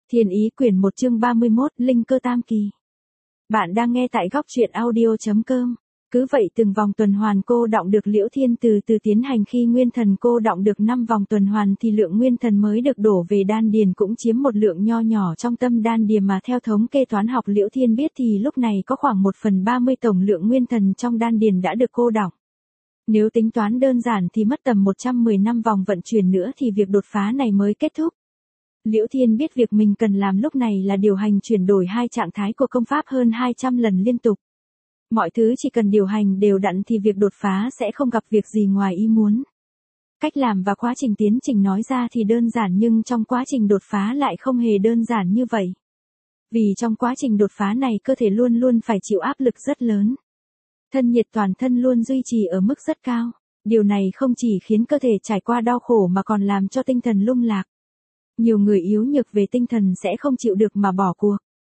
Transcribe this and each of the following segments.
Thiên Ý quyển 1 chương 31, Linh cơ tam kỳ. Bạn đang nghe tại góc truyện audio.com. Cứ vậy từng vòng tuần hoàn cô đọng được Liễu Thiên từ từ tiến hành, khi nguyên thần cô đọng được 5 vòng tuần hoàn thì lượng nguyên thần mới được đổ về đan điền cũng chiếm một lượng nho nhỏ trong tâm đan điền, mà theo thống kê toán học Liễu Thiên biết thì lúc này có khoảng 1/30 tổng lượng nguyên thần trong đan điền đã được cô đọng. Nếu tính toán đơn giản thì mất tầm 115 vòng vận chuyển nữa thì việc đột phá này mới kết thúc. Liễu Thiên biết việc mình cần làm lúc này là điều hành chuyển đổi hai trạng thái của công pháp hơn 200 lần liên tục. Mọi thứ chỉ cần điều hành đều đặn thì việc đột phá sẽ không gặp việc gì ngoài ý muốn. Cách làm và quá trình tiến trình nói ra thì đơn giản, nhưng trong quá trình đột phá lại không hề đơn giản như vậy. Vì trong quá trình đột phá này cơ thể luôn luôn phải chịu áp lực rất lớn. Thân nhiệt toàn thân luôn duy trì ở mức rất cao. Điều này không chỉ khiến cơ thể trải qua đau khổ mà còn làm cho tinh thần lung lạc. Nhiều người yếu nhược về tinh thần sẽ không chịu được mà bỏ cuộc.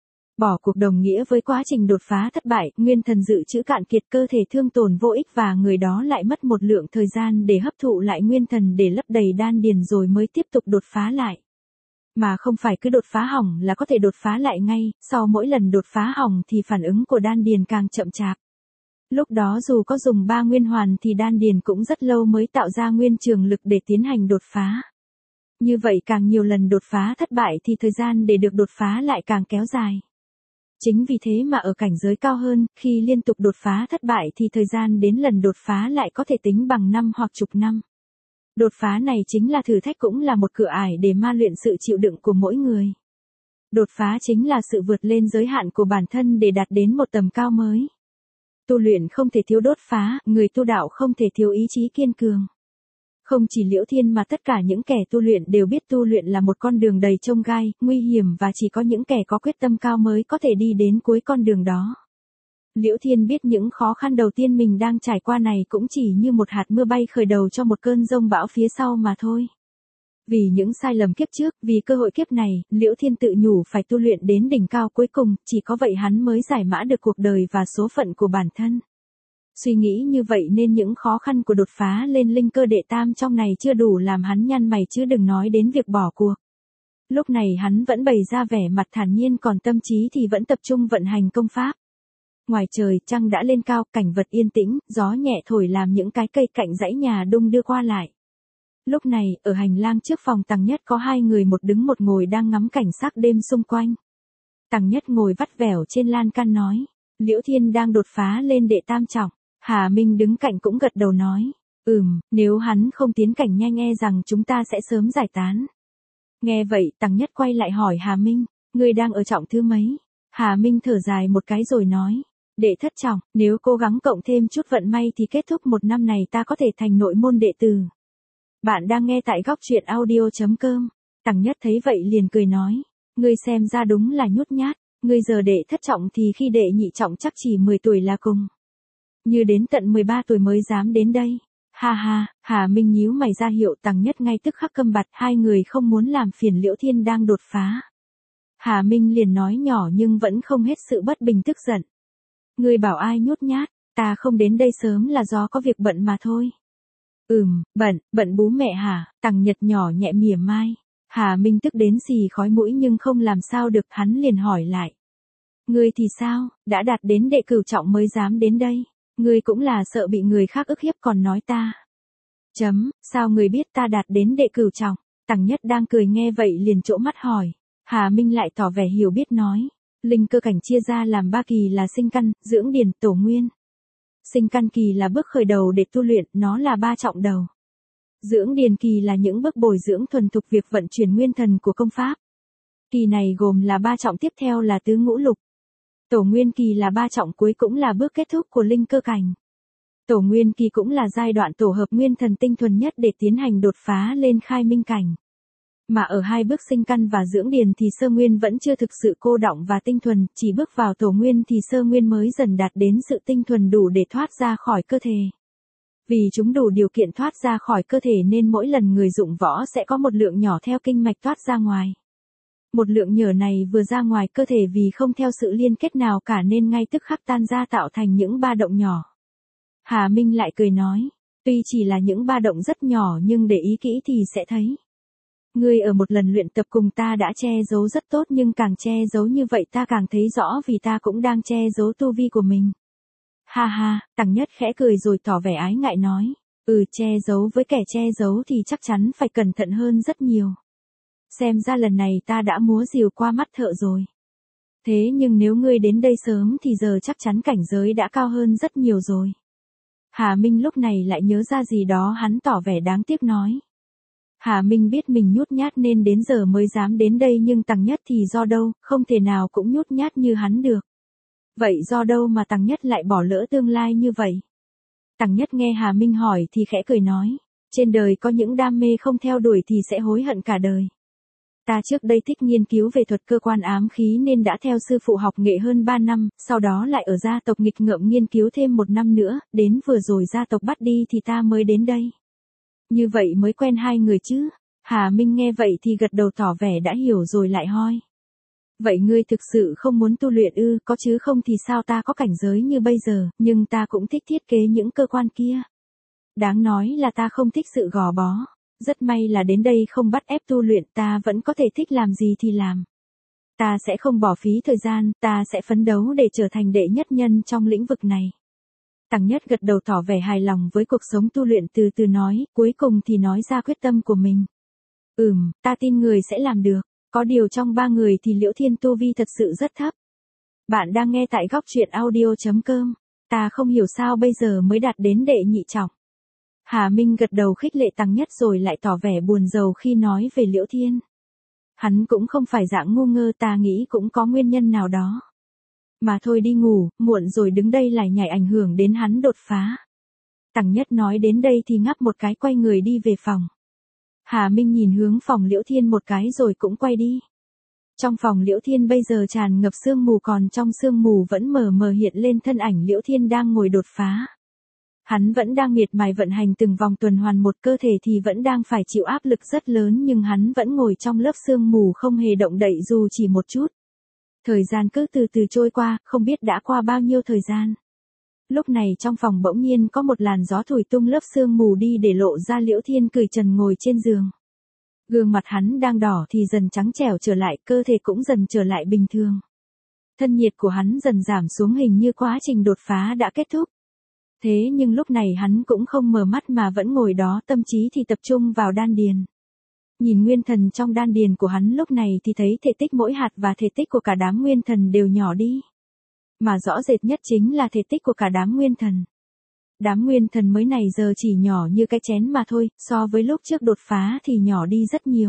Bỏ cuộc đồng nghĩa với quá trình đột phá thất bại, nguyên thần dự trữ cạn kiệt, cơ thể thương tổn vô ích và người đó lại mất một lượng thời gian để hấp thụ lại nguyên thần để lấp đầy đan điền rồi mới tiếp tục đột phá lại. Mà không phải cứ đột phá hỏng là có thể đột phá lại ngay, sau mỗi lần đột phá hỏng thì phản ứng của đan điền càng chậm chạp. Lúc đó dù có dùng 3 nguyên hoàn thì đan điền cũng rất lâu mới tạo ra nguyên trường lực để tiến hành đột phá. Như vậy càng nhiều lần đột phá thất bại thì thời gian để được đột phá lại càng kéo dài. Chính vì thế mà ở cảnh giới cao hơn, khi liên tục đột phá thất bại thì thời gian đến lần đột phá lại có thể tính bằng năm hoặc chục năm. Đột phá này chính là thử thách, cũng là một cửa ải để ma luyện sự chịu đựng của mỗi người. Đột phá chính là sự vượt lên giới hạn của bản thân để đạt đến một tầm cao mới. Tu luyện không thể thiếu đột phá, người tu đạo không thể thiếu ý chí kiên cường. Không chỉ Liễu Thiên mà tất cả những kẻ tu luyện đều biết tu luyện là một con đường đầy chông gai, nguy hiểm và chỉ có những kẻ có quyết tâm cao mới có thể đi đến cuối con đường đó. Liễu Thiên biết những khó khăn đầu tiên mình đang trải qua này cũng chỉ như một hạt mưa bay khởi đầu cho một cơn giông bão phía sau mà thôi. Vì những sai lầm kiếp trước, vì cơ hội kiếp này, Liễu Thiên tự nhủ phải tu luyện đến đỉnh cao cuối cùng, chỉ có vậy hắn mới giải mã được cuộc đời và số phận của bản thân. Suy nghĩ như vậy nên những khó khăn của đột phá lên linh cơ đệ tam trong này chưa đủ làm hắn nhăn mày, chứ đừng nói đến việc bỏ cuộc. Lúc này hắn vẫn bày ra vẻ mặt thản nhiên, còn tâm trí thì vẫn tập trung vận hành công pháp. Ngoài trời trăng đã lên cao, cảnh vật yên tĩnh, gió nhẹ thổi làm những cái cây cạnh dãy nhà đung đưa qua lại. Lúc này, ở hành lang trước phòng Tằng Nhất có hai người, một đứng một ngồi đang ngắm cảnh sắc đêm xung quanh. Tằng Nhất ngồi vắt vẻo trên lan can nói, Liễu Thiên đang đột phá lên đệ tam trọng. Hà Minh đứng cạnh cũng gật đầu nói, nếu hắn không tiến cảnh nhanh e rằng chúng ta sẽ sớm giải tán. Nghe vậy Tằng Nhất quay lại hỏi Hà Minh, ngươi đang ở trọng thứ mấy? Hà Minh thở dài một cái rồi nói, đệ thất trọng, nếu cố gắng cộng thêm chút vận may thì kết thúc một năm này ta có thể thành nội môn đệ tử. Bạn đang nghe tại góc truyện audio.com. Tằng Nhất thấy vậy liền cười nói, ngươi xem ra đúng là nhút nhát, ngươi giờ đệ thất trọng thì khi đệ nhị trọng chắc chỉ 10 tuổi là cùng. Như đến tận 13 tuổi mới dám đến đây. Ha ha, Hà Minh nhíu mày ra hiệu Tằng Nhất ngay tức khắc câm bặt, hai người không muốn làm phiền Liễu Thiên đang đột phá. Hà Minh liền nói nhỏ nhưng vẫn không hết sự bất bình tức giận. Ngươi bảo ai nhút nhát, ta không đến đây sớm là do có việc bận mà thôi. Bận bú mẹ hả? Tằng Nhất nhỏ nhẹ mỉa mai. Hà Minh tức đến xì khói mũi nhưng không làm sao được, hắn liền hỏi lại. Ngươi thì sao, đã đạt đến đệ cửu trọng mới dám đến đây? Ngươi cũng là sợ bị người khác ức hiếp còn nói ta. Sao ngươi biết ta đạt đến đệ cửu trọng? Tằng Nhất đang cười nghe vậy liền trỗ mắt hỏi. Hà Minh lại tỏ vẻ hiểu biết nói. Linh cơ cảnh chia ra làm 3 kỳ là sinh căn, dưỡng điền, tổ nguyên. Sinh căn kỳ là bước khởi đầu để tu luyện, nó là 3 trọng đầu. Dưỡng điền kỳ là những bước bồi dưỡng thuần thục việc vận chuyển nguyên thần của công pháp. Kỳ này gồm là 3 trọng tiếp theo là tứ ngũ lục. Tổ nguyên kỳ là 3 trọng cuối cũng là bước kết thúc của linh cơ cảnh. Tổ nguyên kỳ cũng là giai đoạn tổ hợp nguyên thần tinh thuần nhất để tiến hành đột phá lên khai minh cảnh. Mà ở hai bước sinh căn và dưỡng điền thì sơ nguyên vẫn chưa thực sự cô đọng và tinh thuần, chỉ bước vào tổ nguyên thì sơ nguyên mới dần đạt đến sự tinh thuần đủ để thoát ra khỏi cơ thể. Vì chúng đủ điều kiện thoát ra khỏi cơ thể nên mỗi lần người dụng võ sẽ có một lượng nhỏ theo kinh mạch thoát ra ngoài. Một lượng nhỏ này vừa ra ngoài cơ thể vì không theo sự liên kết nào cả nên ngay tức khắc tan ra tạo thành những ba động nhỏ. Hà Minh lại cười nói, tuy chỉ là những ba động rất nhỏ nhưng để ý kỹ thì sẽ thấy. Ngươi ở một lần luyện tập cùng ta đã che giấu rất tốt nhưng càng che giấu như vậy ta càng thấy rõ vì ta cũng đang che giấu tu vi của mình. Ha ha, Tằng Nhất khẽ cười rồi tỏ vẻ ái ngại nói. Che giấu với kẻ che giấu thì chắc chắn phải cẩn thận hơn rất nhiều. Xem ra lần này ta đã múa rìu qua mắt thợ rồi. Thế nhưng nếu ngươi đến đây sớm thì giờ chắc chắn cảnh giới đã cao hơn rất nhiều rồi. Hà Minh lúc này lại nhớ ra gì đó, hắn tỏ vẻ đáng tiếc nói. Hà Minh biết mình nhút nhát nên đến giờ mới dám đến đây, nhưng Tằng Nhất thì do đâu, không thể nào cũng nhút nhát như hắn được. Vậy do đâu mà Tằng Nhất lại bỏ lỡ tương lai như vậy? Tằng Nhất nghe Hà Minh hỏi thì khẽ cười nói. Trên đời có những đam mê không theo đuổi thì sẽ hối hận cả đời. Ta trước đây thích nghiên cứu về thuật cơ quan ám khí nên đã theo sư phụ học nghệ hơn 3 năm, sau đó lại ở gia tộc nghịch ngợm nghiên cứu thêm 1 năm nữa, đến vừa rồi gia tộc bắt đi thì ta mới đến đây. Như vậy mới quen hai người chứ. Hà Minh nghe vậy thì gật đầu tỏ vẻ đã hiểu rồi lại hỏi. Vậy ngươi thực sự không muốn tu luyện ư? Có chứ không thì sao ta có cảnh giới như bây giờ, nhưng ta cũng thích thiết kế những cơ quan kia. Đáng nói là ta không thích sự gò bó. Rất may là đến đây không bắt ép tu luyện, ta vẫn có thể thích làm gì thì làm. Ta sẽ không bỏ phí thời gian, ta sẽ phấn đấu để trở thành đệ nhất nhân trong lĩnh vực này. Tằng Nhất gật đầu tỏ vẻ hài lòng với cuộc sống tu luyện, từ từ nói, cuối cùng thì nói ra quyết tâm của mình. Ta tin người sẽ làm được. Có điều trong 3 người thì Liễu Thiên tu vi thật sự rất thấp. Bạn đang nghe tại góc truyện audio.com. Ta không hiểu sao bây giờ mới đạt đến đệ nhị trọng. Hà Minh gật đầu khích lệ Tằng Nhất rồi lại tỏ vẻ buồn rầu khi nói về Liễu Thiên. Hắn cũng không phải dạng ngu ngơ, ta nghĩ cũng có nguyên nhân nào đó. Mà thôi đi ngủ, muộn rồi đứng đây lại nhảy ảnh hưởng đến hắn đột phá. Tằng Nhất nói đến đây thì ngáp một cái quay người đi về phòng. Hà Minh nhìn hướng phòng Liễu Thiên một cái rồi cũng quay đi. Trong phòng Liễu Thiên bây giờ tràn ngập sương mù, còn trong sương mù vẫn mờ mờ hiện lên thân ảnh Liễu Thiên đang ngồi đột phá. Hắn vẫn đang miệt mài vận hành từng vòng tuần hoàn, một cơ thể thì vẫn đang phải chịu áp lực rất lớn, nhưng hắn vẫn ngồi trong lớp sương mù không hề động đậy dù chỉ một chút. Thời gian cứ từ từ trôi qua, không biết đã qua bao nhiêu thời gian. Lúc này trong phòng bỗng nhiên có một làn gió thổi tung lớp sương mù đi để lộ ra Liễu Thiên cởi trần ngồi trên giường. Gương mặt hắn đang đỏ thì dần trắng trẻo trở lại, cơ thể cũng dần trở lại bình thường. Thân nhiệt của hắn dần giảm xuống, hình như quá trình đột phá đã kết thúc. Thế nhưng lúc này hắn cũng không mở mắt mà vẫn ngồi đó, tâm trí thì tập trung vào đan điền. Nhìn nguyên thần trong đan điền của hắn lúc này thì thấy thể tích mỗi hạt và thể tích của cả đám nguyên thần đều nhỏ đi. Mà rõ rệt nhất chính là thể tích của cả đám nguyên thần. Đám nguyên thần mới này giờ chỉ nhỏ như cái chén mà thôi, so với lúc trước đột phá thì nhỏ đi rất nhiều.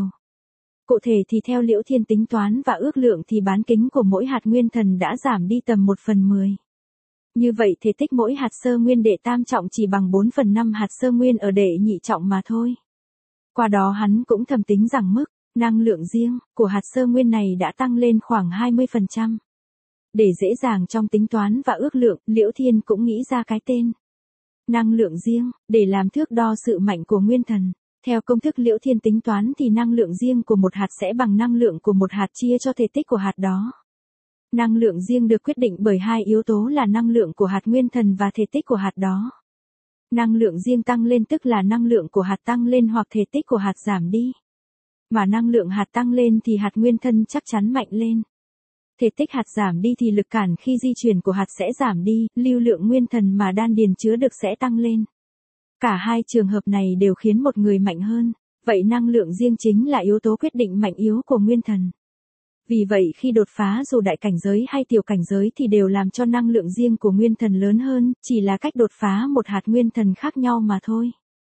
Cụ thể thì theo Liễu Thiên tính toán và ước lượng thì bán kính của mỗi hạt nguyên thần đã giảm đi tầm 1/10. Như vậy thể tích mỗi hạt sơ nguyên đệ tam trọng chỉ bằng 4/5 hạt sơ nguyên ở đệ nhị trọng mà thôi. Qua đó hắn cũng thầm tính rằng mức năng lượng riêng của hạt sơ nguyên này đã tăng lên khoảng 20%. Để dễ dàng trong tính toán và ước lượng, Liễu Thiên cũng nghĩ ra cái tên năng lượng riêng để làm thước đo sự mạnh của nguyên thần. Theo công thức Liễu Thiên tính toán thì năng lượng riêng của một hạt sẽ bằng năng lượng của một hạt chia cho thể tích của hạt đó. Năng lượng riêng được quyết định bởi 2 yếu tố là năng lượng của hạt nguyên thần và thể tích của hạt đó. Năng lượng riêng tăng lên tức là năng lượng của hạt tăng lên hoặc thể tích của hạt giảm đi. Mà năng lượng hạt tăng lên thì hạt nguyên thân chắc chắn mạnh lên. Thể tích hạt giảm đi thì lực cản khi di chuyển của hạt sẽ giảm đi, lưu lượng nguyên thần mà đan điền chứa được sẽ tăng lên. Cả hai trường hợp này đều khiến một người mạnh hơn, vậy năng lượng riêng chính là yếu tố quyết định mạnh yếu của nguyên thần. Vì vậy khi đột phá dù đại cảnh giới hay tiểu cảnh giới thì đều làm cho năng lượng riêng của nguyên thần lớn hơn, chỉ là cách đột phá một hạt nguyên thần khác nhau mà thôi.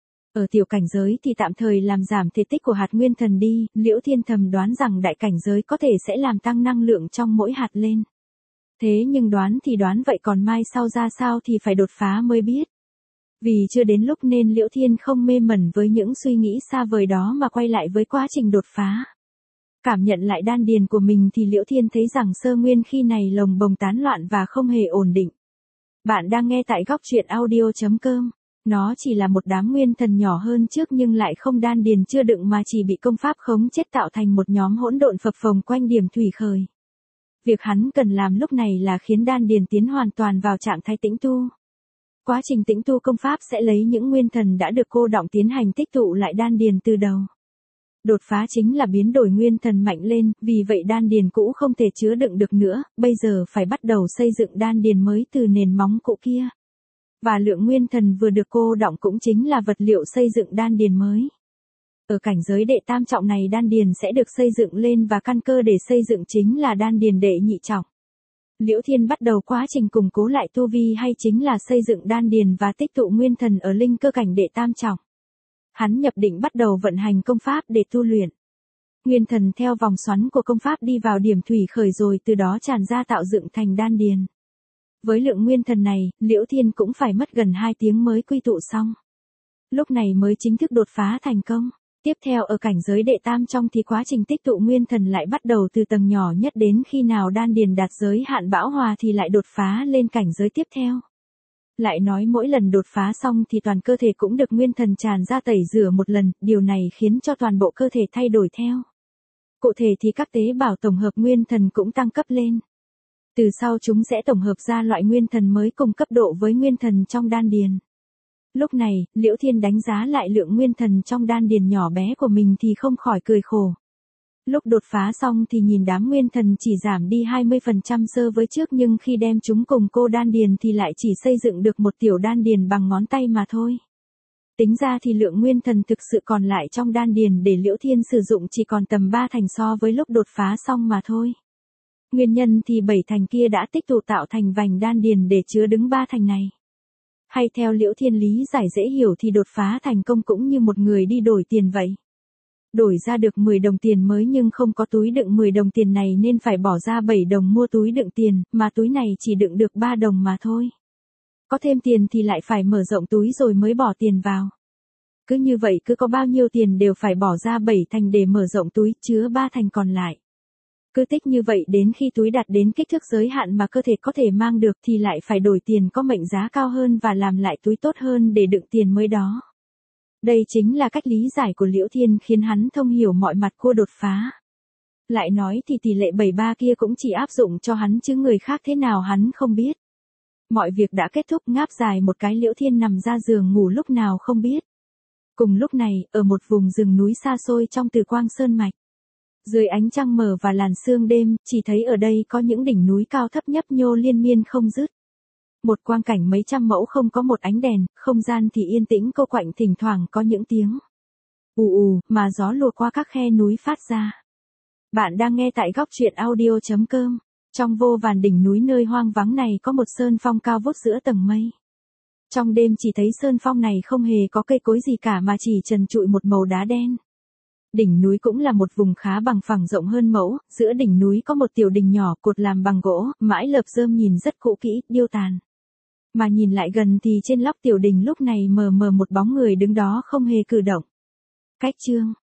Ở tiểu cảnh giới thì tạm thời làm giảm thể tích của hạt nguyên thần đi, Liễu Thiên thầm đoán rằng đại cảnh giới có thể sẽ làm tăng năng lượng trong mỗi hạt lên. Thế nhưng đoán thì đoán vậy, còn mai sau ra sao thì phải đột phá mới biết. Vì chưa đến lúc nên Liễu Thiên không mê mẩn với những suy nghĩ xa vời đó mà quay lại với quá trình đột phá. Cảm nhận lại đan điền của mình thì Liễu Thiên thấy rằng sơ nguyên khi này lồng bồng tán loạn và không hề ổn định. Bạn đang nghe tại góc truyện audio.com. Nó chỉ là một đám nguyên thần nhỏ hơn trước nhưng lại không đan điền chưa đựng mà chỉ bị công pháp khống chết tạo thành một nhóm hỗn độn phập phồng quanh điểm thủy khởi. Việc hắn cần làm lúc này là khiến đan điền tiến hoàn toàn vào trạng thái tĩnh tu. Quá trình tĩnh tu công pháp sẽ lấy những nguyên thần đã được cô đọng tiến hành tích tụ lại đan điền từ đầu. Đột phá chính là biến đổi nguyên thần mạnh lên, vì vậy đan điền cũ không thể chứa đựng được nữa, bây giờ phải bắt đầu xây dựng đan điền mới từ nền móng cũ kia. Và lượng nguyên thần vừa được cô đọng cũng chính là vật liệu xây dựng đan điền mới. Ở cảnh giới đệ tam trọng này đan điền sẽ được xây dựng lên và căn cơ để xây dựng chính là đan điền đệ nhị trọng. Liễu Thiên bắt đầu quá trình củng cố lại tu vi hay chính là xây dựng đan điền và tích tụ nguyên thần ở linh cơ cảnh đệ tam trọng. Hắn nhập định bắt đầu vận hành công pháp để tu luyện. Nguyên thần theo vòng xoắn của công pháp đi vào điểm thủy khởi rồi từ đó tràn ra tạo dựng thành đan điền. Với lượng nguyên thần này, Liễu Thiên cũng phải mất gần 2 tiếng mới quy tụ xong. Lúc này mới chính thức đột phá thành công. Tiếp theo ở cảnh giới đệ tam trong thì quá trình tích tụ nguyên thần lại bắt đầu từ tầng nhỏ nhất đến khi nào đan điền đạt giới hạn bão hòa thì lại đột phá lên cảnh giới tiếp theo. Lại nói mỗi lần đột phá xong thì toàn cơ thể cũng được nguyên thần tràn ra tẩy rửa một lần, điều này khiến cho toàn bộ cơ thể thay đổi theo. Cụ thể thì các tế bào tổng hợp nguyên thần cũng tăng cấp lên. Từ sau chúng sẽ tổng hợp ra loại nguyên thần mới cùng cấp độ với nguyên thần trong đan điền. Lúc này, Liễu Thiên đánh giá lại lượng nguyên thần trong đan điền nhỏ bé của mình thì không khỏi cười khổ. Lúc đột phá xong thì nhìn đám nguyên thần chỉ giảm đi 20% so với trước nhưng khi đem chúng cùng cô đan điền thì lại chỉ xây dựng được một tiểu đan điền bằng ngón tay mà thôi. Tính ra thì lượng nguyên thần thực sự còn lại trong đan điền để Liễu Thiên sử dụng chỉ còn tầm 3 thành so với lúc đột phá xong mà thôi. Nguyên nhân thì 7 thành kia đã tích tụ tạo thành vành đan điền để chứa đứng 3 thành này. Hay theo Liễu Thiên lý giải dễ hiểu thì đột phá thành công cũng như một người đi đổi tiền vậy. Đổi ra được 10 đồng tiền mới nhưng không có túi đựng 10 đồng tiền này nên phải bỏ ra 7 đồng mua túi đựng tiền, mà túi này chỉ đựng được 3 đồng mà thôi. Có thêm tiền thì lại phải mở rộng túi rồi mới bỏ tiền vào. Cứ như vậy cứ có bao nhiêu tiền đều phải bỏ ra 7 thành để mở rộng túi chứa 3 thành còn lại. Cứ tích như vậy đến khi túi đạt đến kích thước giới hạn mà cơ thể có thể mang được thì lại phải đổi tiền có mệnh giá cao hơn và làm lại túi tốt hơn để đựng tiền mới đó. Đây chính là cách lý giải của Liễu Thiên khiến hắn thông hiểu mọi mặt của đột phá. Lại nói thì tỷ lệ 73 kia cũng chỉ áp dụng cho hắn chứ người khác thế nào hắn không biết. Mọi việc đã kết thúc ngáp dài một cái Liễu Thiên nằm ra giường ngủ lúc nào không biết. Cùng lúc này, ở một vùng rừng núi xa xôi trong Từ Quang Sơn Mạch. Dưới ánh trăng mờ và làn sương đêm, chỉ thấy ở đây có những đỉnh núi cao thấp nhấp nhô liên miên không dứt. Một quang cảnh mấy trăm mẫu không có một ánh đèn, không gian thì yên tĩnh cô quạnh thỉnh thoảng có những tiếng ù ù mà gió lùa qua các khe núi phát ra. Bạn đang nghe tại góc truyện audio.com. Trong vô vàn đỉnh núi nơi hoang vắng này có một sơn phong cao vút giữa tầng mây. Trong đêm chỉ thấy sơn phong này không hề có cây cối gì cả mà chỉ trần trụi một màu đá đen. Đỉnh núi cũng là một vùng khá bằng phẳng rộng hơn mẫu, giữa đỉnh núi có một tiểu đình nhỏ cột làm bằng gỗ, mãi lợp rơm nhìn rất cũ kỹ, điêu tàn. Mà nhìn lại gần thì trên lóc tiểu đình lúc này mờ mờ một bóng người đứng đó không hề cử động. Cách chương